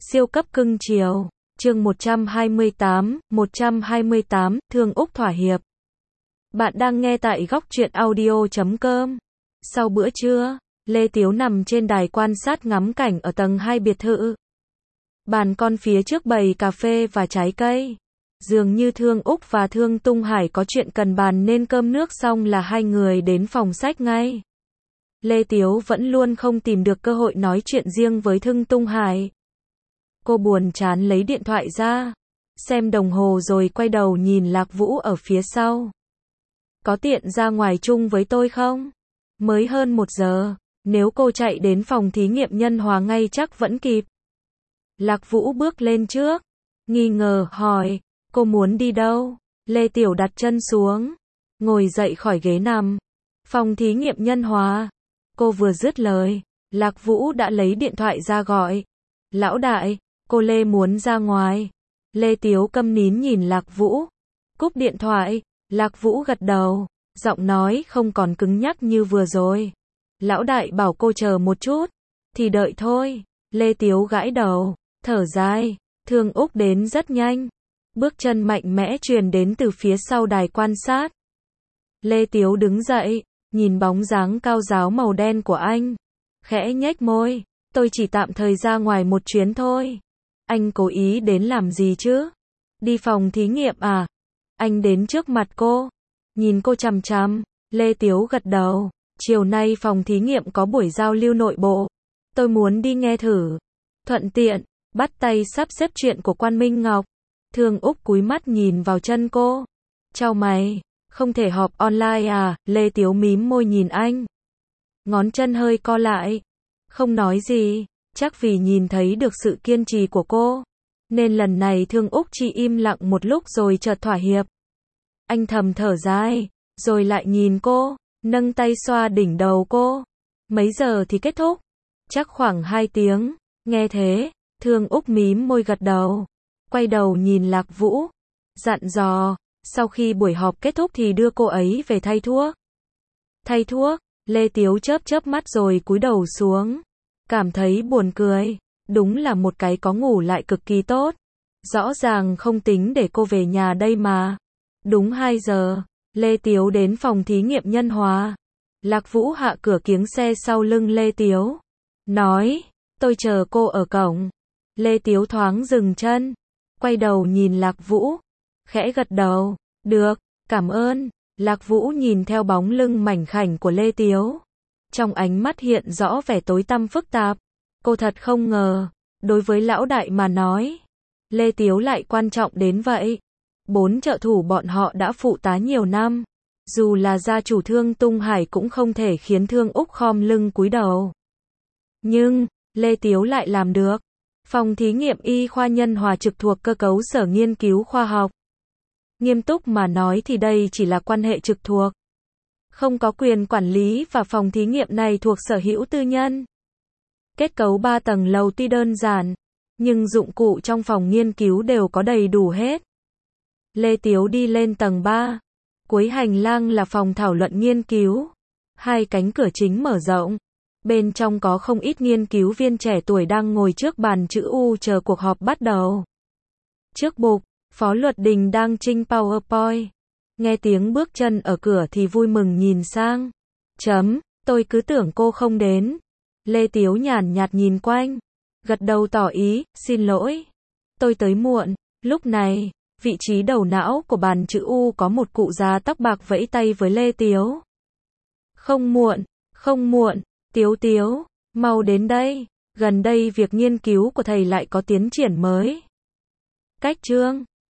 Siêu cấp cưng chiều. Chương 128, Thương Úc thỏa hiệp. Bạn đang nghe tại góc truyện audio.com. Sau bữa trưa, Lê Tiếu nằm trên đài quan sát ngắm cảnh ở tầng 2 biệt thự. Bàn con phía trước bày cà phê và trái cây. Dường như Thương Úc và Thương Tung Hải có chuyện cần bàn nên cơm nước xong là hai người đến phòng sách ngay. Lê Tiếu vẫn luôn không tìm được cơ hội nói chuyện riêng với Thương Tung Hải. Cô buồn chán lấy điện thoại ra, xem đồng hồ rồi quay đầu nhìn Lạc Vũ ở phía sau. Có tiện ra ngoài chung với tôi không? Mới hơn 1 giờ, nếu cô chạy đến phòng thí nghiệm nhân hóa ngay chắc vẫn kịp. Lạc Vũ bước lên trước, nghi ngờ hỏi, cô muốn đi đâu? Lê Tiểu đặt chân xuống, ngồi dậy khỏi ghế nằm. Phòng thí nghiệm nhân hóa. Cô vừa dứt lời, Lạc Vũ đã lấy điện thoại ra gọi. Lão đại, cô Lê muốn ra ngoài. Lê Tiếu câm nín nhìn Lạc Vũ. Cúp điện thoại, Lạc Vũ gật đầu, giọng nói không còn cứng nhắc như vừa rồi. Lão đại bảo cô chờ một chút, thì đợi thôi. Lê Tiếu gãi đầu, thở dài. Thương Úc đến rất nhanh. Bước chân mạnh mẽ truyền đến từ phía sau đài quan sát. Lê Tiếu đứng dậy, nhìn bóng dáng cao ráo màu đen của anh. Khẽ nhếch môi, tôi chỉ tạm thời ra ngoài một chuyến thôi. Anh cố ý đến làm gì chứ? Đi phòng thí nghiệm à? Anh đến trước mặt cô, nhìn cô chằm chằm. Lê Tiếu gật đầu. Chiều nay phòng thí nghiệm có buổi giao lưu nội bộ. Tôi muốn đi nghe thử. Thuận tiện, bắt tay sắp xếp chuyện của Quan Minh Ngọc. Thương Úc cúi mắt nhìn vào chân cô. Chau mày, không thể họp online à? Lê Tiếu mím môi nhìn anh. Ngón chân hơi co lại. Không nói gì, chắc vì nhìn thấy được sự kiên trì của cô. Nên lần này Thương Úc chỉ im lặng một lúc rồi chợt thỏa hiệp. Anh thầm thở dài, rồi lại nhìn cô, nâng tay xoa đỉnh đầu cô. Mấy giờ thì kết thúc? Chắc khoảng 2 tiếng. Nghe thế, Thương Úc mím môi gật đầu. Quay đầu nhìn Lạc Vũ, dặn dò, sau khi buổi họp kết thúc thì đưa cô ấy về thay thuốc. Thay thuốc? Lê Tiếu chớp mắt rồi cúi đầu xuống. Cảm thấy buồn cười, đúng là một cái có ngủ lại cực kỳ tốt. Rõ ràng không tính để cô về nhà đây mà. Đúng 2 giờ, Lê Tiếu đến phòng thí nghiệm nhân hóa. Lạc Vũ hạ cửa kiếng xe sau lưng Lê Tiếu. Nói, tôi chờ cô ở cổng. Lê Tiếu thoáng dừng chân, quay đầu nhìn Lạc Vũ, khẽ gật đầu. Được, cảm ơn. Lạc Vũ nhìn theo bóng lưng mảnh khảnh của Lê Tiếu. Trong ánh mắt hiện rõ vẻ tối tăm phức tạp. Cô thật không ngờ, đối với lão đại mà nói, Lê Tiếu lại quan trọng đến vậy. 4 trợ thủ bọn họ đã phụ tá nhiều năm. Dù là gia chủ Thương Tung Hải cũng không thể khiến Thương Úc khom lưng cúi đầu. Nhưng, Lê Tiếu lại làm được. Phòng thí nghiệm y khoa nhân hòa trực thuộc cơ cấu sở nghiên cứu khoa học. Nghiêm túc mà nói thì đây chỉ là quan hệ trực thuộc. Không có quyền quản lý và phòng thí nghiệm này thuộc sở hữu tư nhân. Kết cấu 3 tầng lầu tuy đơn giản, nhưng dụng cụ trong phòng nghiên cứu đều có đầy đủ hết. Lê Tiếu đi lên tầng 3. Cuối hành lang là phòng thảo luận nghiên cứu. 2 cánh cửa chính mở rộng. Bên trong có không ít nghiên cứu viên trẻ tuổi đang ngồi trước bàn chữ U chờ cuộc họp bắt đầu. Trước bục, Phó Luật Đình đang trinh PowerPoint. Nghe tiếng bước chân ở cửa thì vui mừng nhìn sang. Tôi cứ tưởng cô không đến. Lê Tiếu nhàn nhạt nhìn quanh, gật đầu tỏ ý, xin lỗi. Tôi tới muộn. Lúc này, vị trí đầu não của bàn chữ U có một cụ già tóc bạc vẫy tay với Lê Tiếu. Không muộn, Tiếu, mau đến đây. Gần đây việc nghiên cứu của thầy lại có tiến triển mới. Cách chương